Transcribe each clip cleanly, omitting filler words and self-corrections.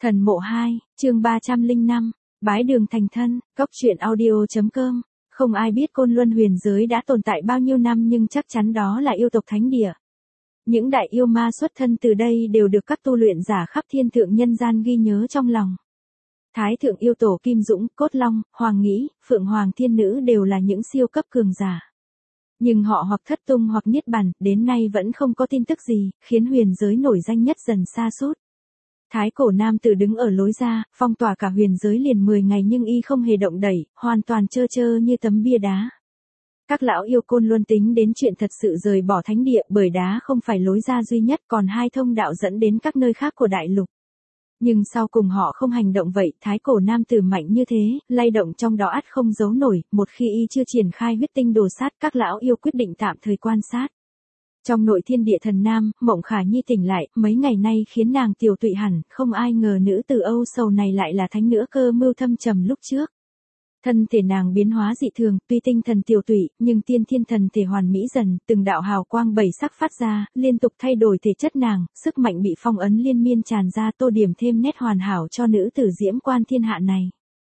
Thần mộ 2, chương 305, bái đường thành thân, cóc truyện audio.com. Không ai biết Côn Luân huyền giới đã tồn tại bao nhiêu năm nhưng chắc chắn đó là yêu tộc thánh địa. Những đại yêu ma xuất thân từ đây đều được các tu luyện giả khắp thiên thượng nhân gian ghi nhớ trong lòng. Thái thượng yêu tổ Kim Dũng, Cốt Long, Hoàng Nghĩ, Phượng Hoàng Thiên Nữ đều là những siêu cấp cường giả. Nhưng họ hoặc thất tung hoặc niết bàn, đến nay vẫn không có tin tức gì, khiến huyền giới nổi danh nhất dần sa sút. Thái cổ nam tử đứng ở lối ra, phong tỏa cả huyền giới liền 10 ngày nhưng y không hề động đẩy, hoàn toàn trơ trơ như tấm bia đá. Các lão yêu Côn Luân tính đến chuyện thật sự rời bỏ thánh địa, bởi đá không phải lối ra duy nhất, còn hai thông đạo dẫn đến các nơi khác của đại lục. Nhưng sau cùng họ không hành động vậy, thái cổ nam tử mạnh như thế, lay động trong đó ắt không giấu nổi, một khi y chưa triển khai huyết tinh đồ sát, các lão yêu quyết định tạm thời quan sát. Trong nội thiên địa thần nam, Mộng Khả Nhi tỉnh lại, mấy ngày nay khiến nàng tiều tụy hẳn, không ai ngờ nữ tử Âu Sầu này lại là thánh nữ cơ mưu thâm trầm lúc trước. Thân thể nàng biến hóa dị thường, tuy tinh thần tiều tụy, nhưng tiên thiên thần thể hoàn mỹ dần, từng đạo hào quang bảy sắc phát ra, liên tục thay đổi thể chất nàng, sức mạnh bị phong ấn liên miên tràn ra, tô điểm thêm nét hoàn hảo cho nữ tử diễm quan thiên hạ này.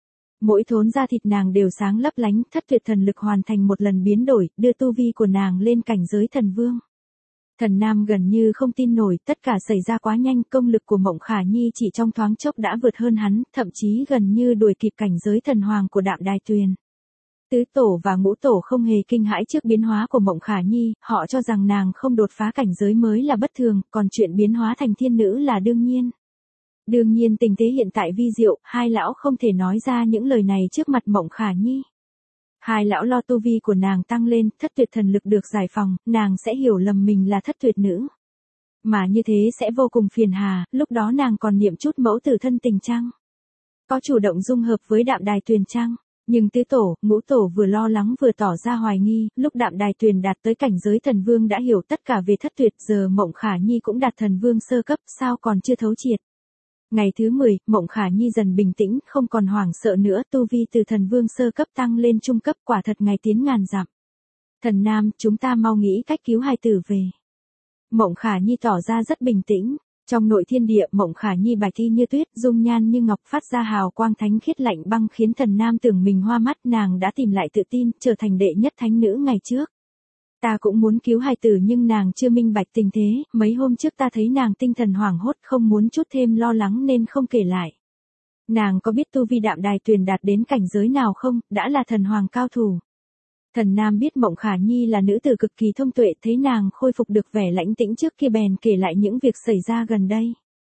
Mỗi thốn da thịt nàng đều sáng lấp lánh, thất tuyệt thần lực hoàn thành một lần biến đổi, đưa tu vi của nàng lên cảnh giới thần vương. Thần nam gần như không tin nổi, tất cả xảy ra quá nhanh, công lực của Mộng Khả Nhi chỉ trong thoáng chốc đã vượt hơn hắn, thậm chí gần như đuổi kịp cảnh giới thần hoàng của Đạm Đài Tuyền. Tứ tổ và ngũ tổ không hề kinh hãi trước biến hóa của Mộng Khả Nhi, họ cho rằng nàng không đột phá cảnh giới mới là bất thường, còn chuyện biến hóa thành thiên nữ là đương nhiên. Đương nhiên tình thế hiện tại vi diệu, hai lão không thể nói ra những lời này trước mặt Mộng Khả Nhi. Hai lão lo tu vi của nàng tăng lên, thất tuyệt thần lực được giải phóng, nàng sẽ hiểu lầm mình là thất tuyệt nữ. Mà như thế sẽ vô cùng phiền hà, lúc đó nàng còn niệm chút mẫu tử thân tình chăng? Có chủ động dung hợp với Đạm Đài Tuyền chăng? Nhưng tứ tổ, ngũ tổ vừa lo lắng vừa tỏ ra hoài nghi, lúc Đạm Đài Tuyền đạt tới cảnh giới thần vương đã hiểu tất cả về thất tuyệt, giờ Mộng Khả Nhi cũng đạt thần vương sơ cấp, sao còn chưa thấu triệt. Ngày thứ 10, Mộng Khả Nhi dần bình tĩnh, không còn hoảng sợ nữa, tu vi từ thần vương sơ cấp tăng lên trung cấp, quả thật ngày tiến ngàn dặm. Thần nam, chúng ta mau nghĩ cách cứu hài tử về. Mộng Khả Nhi tỏ ra rất bình tĩnh. Trong nội thiên địa, Mộng Khả Nhi bạch y như tuyết, dung nhan như ngọc, phát ra hào quang thánh khiết lạnh băng khiến thần nam tưởng mình hoa mắt, nàng đã tìm lại tự tin, trở thành đệ nhất thánh nữ ngày trước. Ta cũng muốn cứu hài tử nhưng nàng chưa minh bạch tình thế, mấy hôm trước ta thấy nàng tinh thần hoảng hốt, không muốn chút thêm lo lắng nên không kể lại. Nàng có biết tu vi Đạm Đài Tuyền đạt đến cảnh giới nào không, đã là thần hoàng cao thủ. Thần nam biết Mộng Khả Nhi là nữ tử cực kỳ thông tuệ, thấy nàng khôi phục được vẻ lãnh tĩnh trước kia bèn kể lại những việc xảy ra gần đây.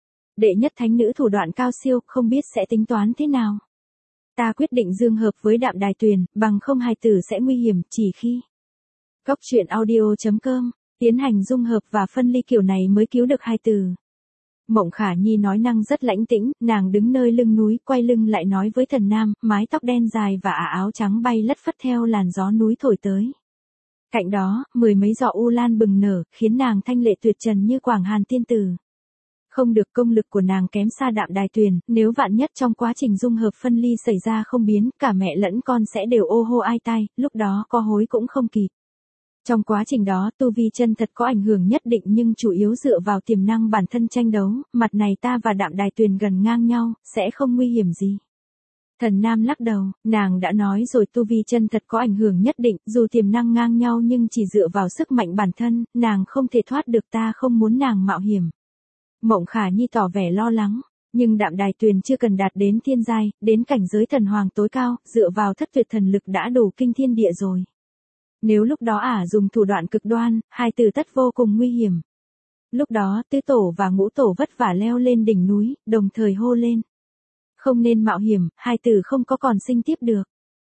Đệ nhất thánh nữ thủ đoạn cao siêu, không biết sẽ tính toán thế nào. Ta quyết định dương hợp với Đạm Đài Tuyền, bằng không hài tử sẽ nguy hiểm, chỉ khi cóc truyện audio.com, tiến hành dung hợp và phân ly kiểu này mới cứu được hài tử. Mộng Khả Nhi nói năng rất lãnh tĩnh, nàng đứng nơi lưng núi, quay lưng lại nói với thần nam, mái tóc đen dài và áo trắng bay lất phất theo làn gió núi thổi tới. Cạnh đó, 10 mấy giọ u lan bừng nở, khiến nàng thanh lệ tuyệt trần như Quảng Hàn tiên tử. Không được, công lực của nàng kém xa Đạm Đài Tuyền, nếu vạn nhất trong quá trình dung hợp phân ly xảy ra không biến, cả mẹ lẫn con sẽ đều ô hô ai tai, lúc đó có hối cũng không kịp. Trong quá trình đó, tu vi chân thật có ảnh hưởng nhất định nhưng chủ yếu dựa vào tiềm năng bản thân tranh đấu, mặt này ta và Đạm Đài Tuyền gần ngang nhau, sẽ không nguy hiểm gì. Thần nam lắc đầu, nàng đã nói rồi, tu vi chân thật có ảnh hưởng nhất định, dù tiềm năng ngang nhau nhưng chỉ dựa vào sức mạnh bản thân, nàng không thể thoát được, ta không muốn nàng mạo hiểm. Mộng Khả Nhi tỏ vẻ lo lắng, nhưng Đạm Đài Tuyền chưa cần đạt đến thiên giai, đến cảnh giới thần hoàng tối cao, dựa vào thất tuyệt thần lực đã đủ kinh thiên địa rồi. Nếu lúc đó dùng thủ đoạn cực đoan, hai tử tất vô cùng nguy hiểm. Lúc đó, tứ tổ và ngũ tổ vất vả leo lên đỉnh núi, đồng thời hô lên. Không nên mạo hiểm, hai tử không có còn sinh tiếp được.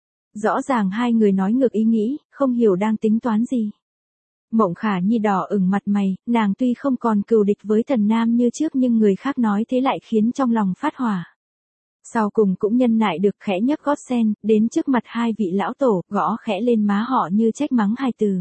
Rõ ràng hai người nói ngược ý nghĩ, không hiểu đang tính toán gì. Mộng Khả Nhi đỏ ửng mặt mày, nàng tuy không còn cừu địch với thần nam như trước nhưng người khác nói thế lại khiến trong lòng phát hỏa. Sau cùng cũng nhân nại được, khẽ nhấc gót sen, đến trước mặt hai vị lão tổ, gõ khẽ lên má họ như trách mắng hai từ.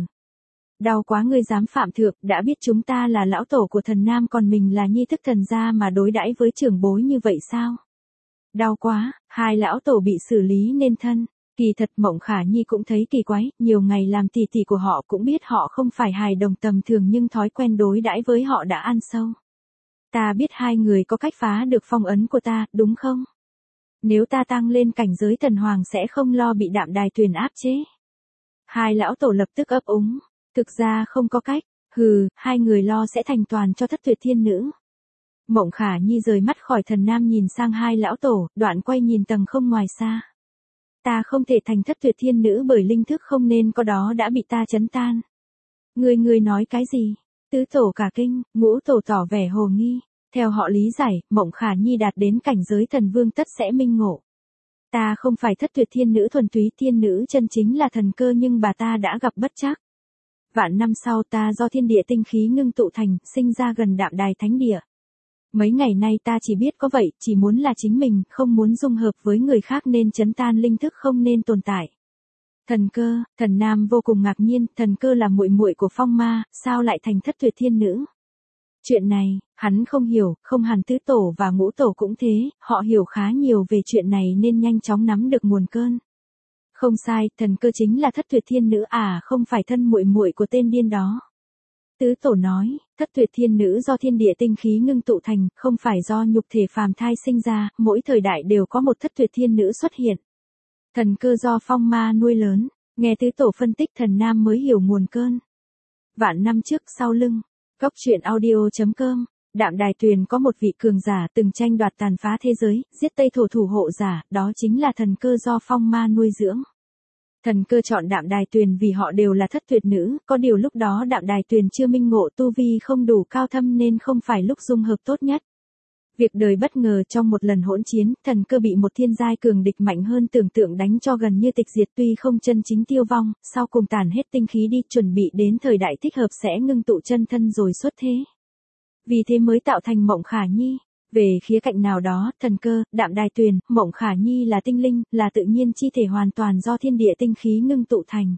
Đau quá, ngươi dám phạm thượng, đã biết chúng ta là lão tổ của thần nam còn mình là nhi thức thần gia mà đối đãi với trưởng bối như vậy sao? Đau quá, hai lão tổ bị xử lý nên thân. Kỳ thật Mộng Khả Nhi cũng thấy kỳ quái, nhiều ngày làm tỷ tỷ của họ cũng biết họ không phải hài đồng tầm thường nhưng thói quen đối đãi với họ đã ăn sâu. Ta biết hai người có cách phá được phong ấn của ta, đúng không? Nếu ta tăng lên cảnh giới thần hoàng sẽ không lo bị Đạm Đài Tuyền áp chế. Hai lão tổ lập tức ấp úng. Thực ra không có cách. Hừ, hai người lo sẽ thành toàn cho Thất Tuyệt Thiên Nữ. Mộng Khả Nhi rời mắt khỏi Thần Nam nhìn sang hai lão tổ, đoạn quay nhìn tầng không ngoài xa. Ta không thể thành Thất Tuyệt Thiên Nữ bởi linh thức không nên có đó đã bị ta chấn tan. Ngươi nói cái gì? Tứ tổ cả kinh, ngũ tổ tỏ vẻ hồ nghi. Theo họ lý giải, Mộng Khả Nhi đạt đến cảnh giới thần vương tất sẽ minh ngộ. Ta không phải Thất Tuyệt Thiên Nữ thuần túy, thiên nữ chân chính là thần cơ, nhưng bà ta đã gặp bất trắc. Vạn năm sau ta do thiên địa tinh khí ngưng tụ thành, sinh ra gần Đạm Đài Thánh Địa. Mấy ngày nay ta chỉ biết có vậy, chỉ muốn là chính mình, không muốn dung hợp với người khác nên chấn tan linh thức không nên tồn tại. Thần cơ, Thần Nam vô cùng ngạc nhiên, thần cơ là muội muội của Phong Ma, sao lại thành Thất Tuyệt Thiên Nữ? Chuyện này, hắn không hiểu, không hẳn tứ tổ và ngũ tổ cũng thế, họ hiểu khá nhiều về chuyện này nên nhanh chóng nắm được nguồn cơn. Không sai, thần cơ chính là Thất Tuyệt Thiên Nữ à, không phải thân muội muội của tên điên đó. Tứ tổ nói, Thất Tuyệt Thiên Nữ do thiên địa tinh khí ngưng tụ thành, không phải do nhục thể phàm thai sinh ra, mỗi thời đại đều có một Thất Tuyệt Thiên Nữ xuất hiện. Thần cơ do Phong Ma nuôi lớn, nghe tứ tổ phân tích Thần Nam mới hiểu nguồn cơn. Vạn năm trước sau lưng, Góc Truyện Audio.com, Đạm Đài Tuyền có một vị cường giả từng tranh đoạt tàn phá thế giới, giết Tây Thổ thủ hộ giả, đó chính là thần cơ do Phong Ma nuôi dưỡng. Thần cơ chọn Đạm Đài Tuyền vì họ đều là thất tuyệt nữ, có điều lúc đó Đạm Đài Tuyền chưa minh ngộ, tu vi không đủ cao thâm nên không phải lúc dung hợp tốt nhất. Việc đời bất ngờ, trong một lần hỗn chiến, thần cơ bị một thiên giai cường địch mạnh hơn tưởng tượng đánh cho gần như tịch diệt, tuy không chân chính tiêu vong, sau cùng tàn hết tinh khí đi, chuẩn bị đến thời đại thích hợp sẽ ngưng tụ chân thân rồi xuất thế. Vì thế mới tạo thành Mộng Khả Nhi. Về khía cạnh nào đó, thần cơ, Đạm Đài Tuyền, Mộng Khả Nhi là tinh linh, là tự nhiên chi thể hoàn toàn do thiên địa tinh khí ngưng tụ thành.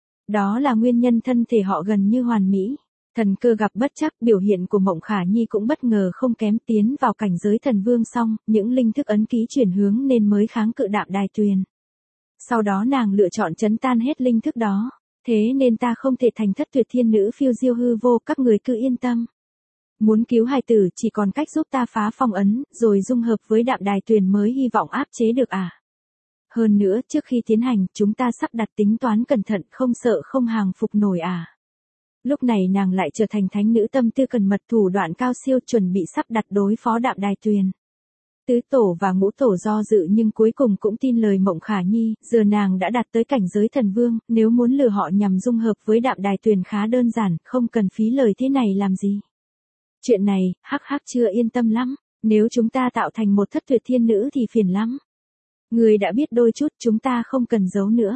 Đó là nguyên nhân thân thể họ gần như hoàn mỹ. Thần cơ gặp bất trắc, biểu hiện của Mộng Khả Nhi cũng bất ngờ không kém, tiến vào cảnh giới thần vương xong, những linh thức ấn ký chuyển hướng nên mới kháng cự Đạm Đài Tuyền. Sau đó nàng lựa chọn chấn tan hết linh thức đó. Thế nên ta không thể thành Thất Tuyệt Thiên Nữ phiêu diêu hư vô, các người cứ yên tâm. Muốn cứu hài tử chỉ còn cách giúp ta phá phong ấn, rồi dung hợp với Đạm Đài Tuyền mới hy vọng áp chế được à. Hơn nữa, trước khi tiến hành, chúng ta sắp đặt tính toán cẩn thận, không sợ không hàng phục nổi à. Lúc này nàng lại trở thành thánh nữ tâm tư cẩn mật, thủ đoạn cao siêu, chuẩn bị sắp đặt đối phó Đạm Đài Tuyền. Tứ tổ và ngũ tổ do dự nhưng cuối cùng cũng tin lời Mộng Khả Nhi, giờ nàng đã đạt tới cảnh giới thần vương, nếu muốn lừa họ nhằm dung hợp với Đạm Đài Tuyền khá đơn giản, không cần phí lời thế này làm gì. Chuyện này, hắc hắc chưa yên tâm lắm, nếu chúng ta tạo thành một Thất Tuyệt Thiên Nữ thì phiền lắm. Người đã biết đôi chút, chúng ta không cần giấu nữa.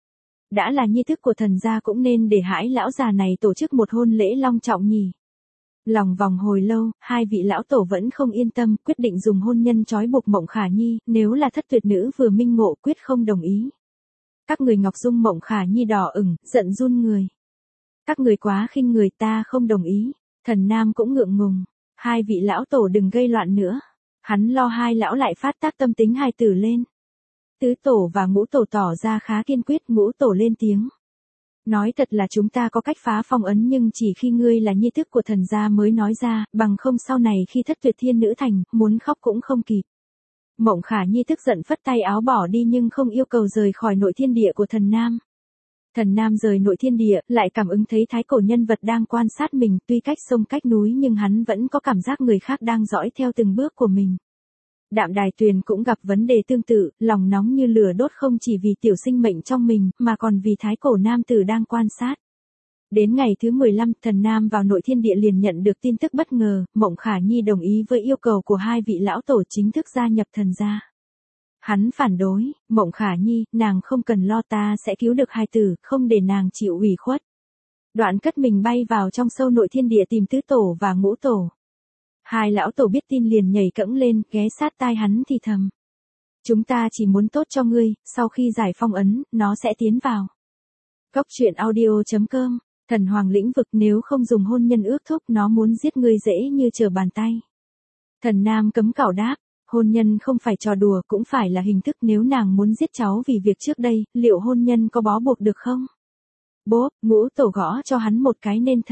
Đã là nghi thức của thần gia cũng nên để Hải lão già này tổ chức một hôn lễ long trọng nhỉ. Lòng vòng hồi lâu, hai vị lão tổ vẫn không yên tâm, quyết định dùng hôn nhân trói buộc Mộng Khả Nhi, nếu là Thất Tuyệt Nữ vừa minh ngộ quyết không đồng ý. Các người Ngọc Dung Mộng Khả Nhi đỏ ửng, giận run người. Các người quá khinh người, ta không đồng ý. Thần Nam cũng ngượng ngùng. Hai vị lão tổ đừng gây loạn nữa. Hắn lo hai lão lại phát tác tâm tính hài tử lên. Tứ tổ và ngũ tổ tỏ ra khá kiên quyết, ngũ tổ lên tiếng. Nói thật là chúng ta có cách phá phong ấn nhưng chỉ khi ngươi là nhi thức của thần gia mới nói ra, bằng không sau này khi Thất Tuyệt Thiên Nữ thành, muốn khóc cũng không kịp. Mộng Khả Nhi tức giận phất tay áo bỏ đi nhưng không yêu cầu rời khỏi nội thiên địa của thần Nam. Thần Nam rời nội thiên địa, lại cảm ứng thấy thái cổ nhân vật đang quan sát mình, tuy cách sông cách núi nhưng hắn vẫn có cảm giác người khác đang dõi theo từng bước của mình. Đạm Đài Tuyền cũng gặp vấn đề tương tự, lòng nóng như lửa đốt không chỉ vì tiểu sinh mệnh trong mình, mà còn vì thái cổ nam tử đang quan sát. Đến ngày thứ 15, thần Nam vào nội thiên địa liền nhận được tin tức bất ngờ, Mộng Khả Nhi đồng ý với yêu cầu của hai vị lão tổ chính thức gia nhập thần gia. Hắn phản đối, Mộng Khả Nhi, nàng không cần lo, ta sẽ cứu được hài tử, không để nàng chịu ủy khuất. Đoạn cất mình bay vào trong sâu nội thiên địa tìm tứ tổ và ngũ tổ. Hai lão tổ biết tin liền nhảy cẫng lên, ghé sát tai hắn thì thầm. Chúng ta chỉ muốn tốt cho ngươi, sau khi giải phong ấn, nó sẽ tiến vào. Góc Truyện Audio.com, thần hoàng lĩnh vực, nếu không dùng hôn nhân ước thúc nó muốn giết ngươi dễ như trở bàn tay. Thần Nam cấm cảo đáp, hôn nhân không phải trò đùa cũng phải là hình thức, nếu nàng muốn giết cháu vì việc trước đây, liệu hôn nhân có bó buộc được không? Bố, ngũ tổ gõ cho hắn một cái nên thân.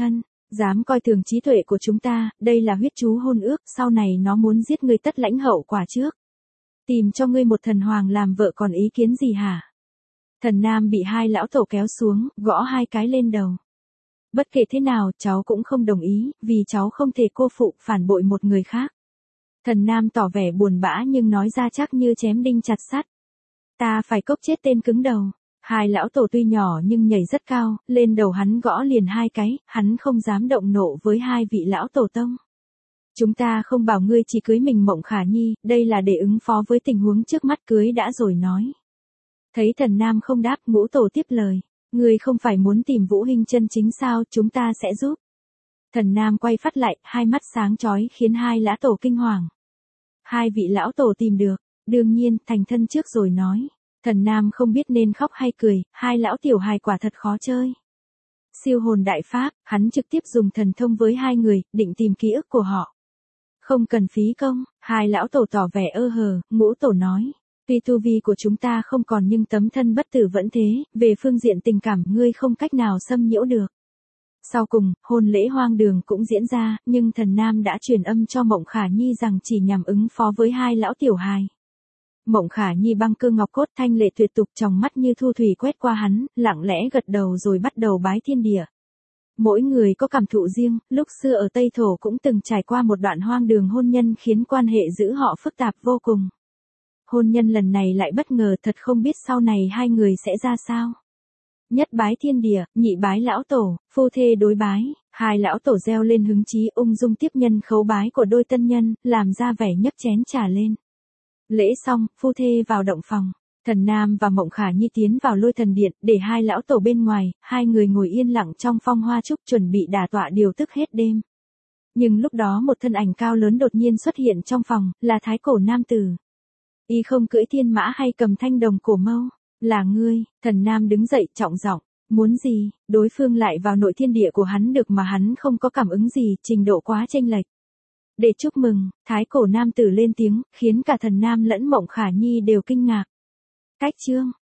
Dám coi thường trí tuệ của chúng ta, đây là huyết chú hôn ước, sau này nó muốn giết ngươi tất lãnh hậu quả trước. Tìm cho ngươi một thần hoàng làm vợ còn ý kiến gì hả? Thần nam bị hai lão tổ kéo xuống, gõ hai cái lên đầu. Bất kể thế nào, cháu cũng không đồng ý, vì cháu không thể cô phụ, phản bội một người khác. Thần nam tỏ vẻ buồn bã nhưng nói ra chắc như chém đinh chặt sắt. Ta phải cốc chết tên cứng đầu. Hai lão tổ tuy nhỏ nhưng nhảy rất cao, lên đầu hắn gõ liền hai cái, hắn không dám động nộ với hai vị lão tổ tông. Chúng ta không bảo ngươi chỉ cưới mình Mộng Khả Nhi, đây là để ứng phó với tình huống trước mắt, cưới đã rồi nói. Thấy thần nam không đáp, ngũ tổ tiếp lời. Ngươi không phải muốn tìm Vũ Hinh chân chính sao, chúng ta sẽ giúp. Thần nam quay phát lại, hai mắt sáng chói khiến hai lão tổ kinh hoàng. Hai vị lão tổ tìm được, đương nhiên, thành thân trước rồi nói. Thần nam không biết nên khóc hay cười, hai lão tiểu hài quả thật khó chơi. Siêu hồn đại pháp, hắn trực tiếp dùng thần thông với hai người, định tìm ký ức của họ. Không cần phí công, hai lão tổ tỏ vẻ ơ hờ, ngũ tổ nói. Tuy tu vi của chúng ta không còn nhưng tấm thân bất tử vẫn thế, về phương diện tình cảm ngươi không cách nào xâm nhiễu được. Sau cùng, hôn lễ hoang đường cũng diễn ra, nhưng thần nam đã truyền âm cho Mộng Khả Nhi rằng chỉ nhằm ứng phó với hai lão tiểu hài. Mộng Khả Nhi băng cơ ngọc cốt thanh lệ tuyệt tục, trong mắt như thu thủy quét qua hắn, lặng lẽ gật đầu rồi bắt đầu bái thiên địa. Mỗi người có cảm thụ riêng, lúc xưa ở Tây Thổ cũng từng trải qua một đoạn hoang đường hôn nhân khiến quan hệ giữa họ phức tạp vô cùng. Hôn nhân lần này lại bất ngờ, thật không biết sau này hai người sẽ ra sao. Nhất bái thiên địa, nhị bái lão tổ, phu thê đối bái, hai lão tổ reo lên hứng chí ung dung tiếp nhân khấu bái của đôi tân nhân, làm ra vẻ nhấc chén trà lên. Lễ xong, phu thê vào động phòng, thần nam và Mộng Khả Nhi tiến vào lôi thần điện, để hai lão tổ bên ngoài, hai người ngồi yên lặng trong phong hoa trúc chuẩn bị đả tọa điều tức hết đêm. Nhưng lúc đó một thân ảnh cao lớn đột nhiên xuất hiện trong phòng, là thái cổ nam tử. Y không cưỡi thiên mã hay cầm thanh đồng cổ mâu, là ngươi. Thần nam đứng dậy trọng giọng, muốn gì? Đối phương lại vào nội thiên địa của hắn được mà hắn không có cảm ứng gì, trình độ quá chênh lệch. Để chúc mừng, thái cổ nam tử lên tiếng, khiến cả thần nam lẫn Mộng Khả Nhi đều kinh ngạc. Cách chương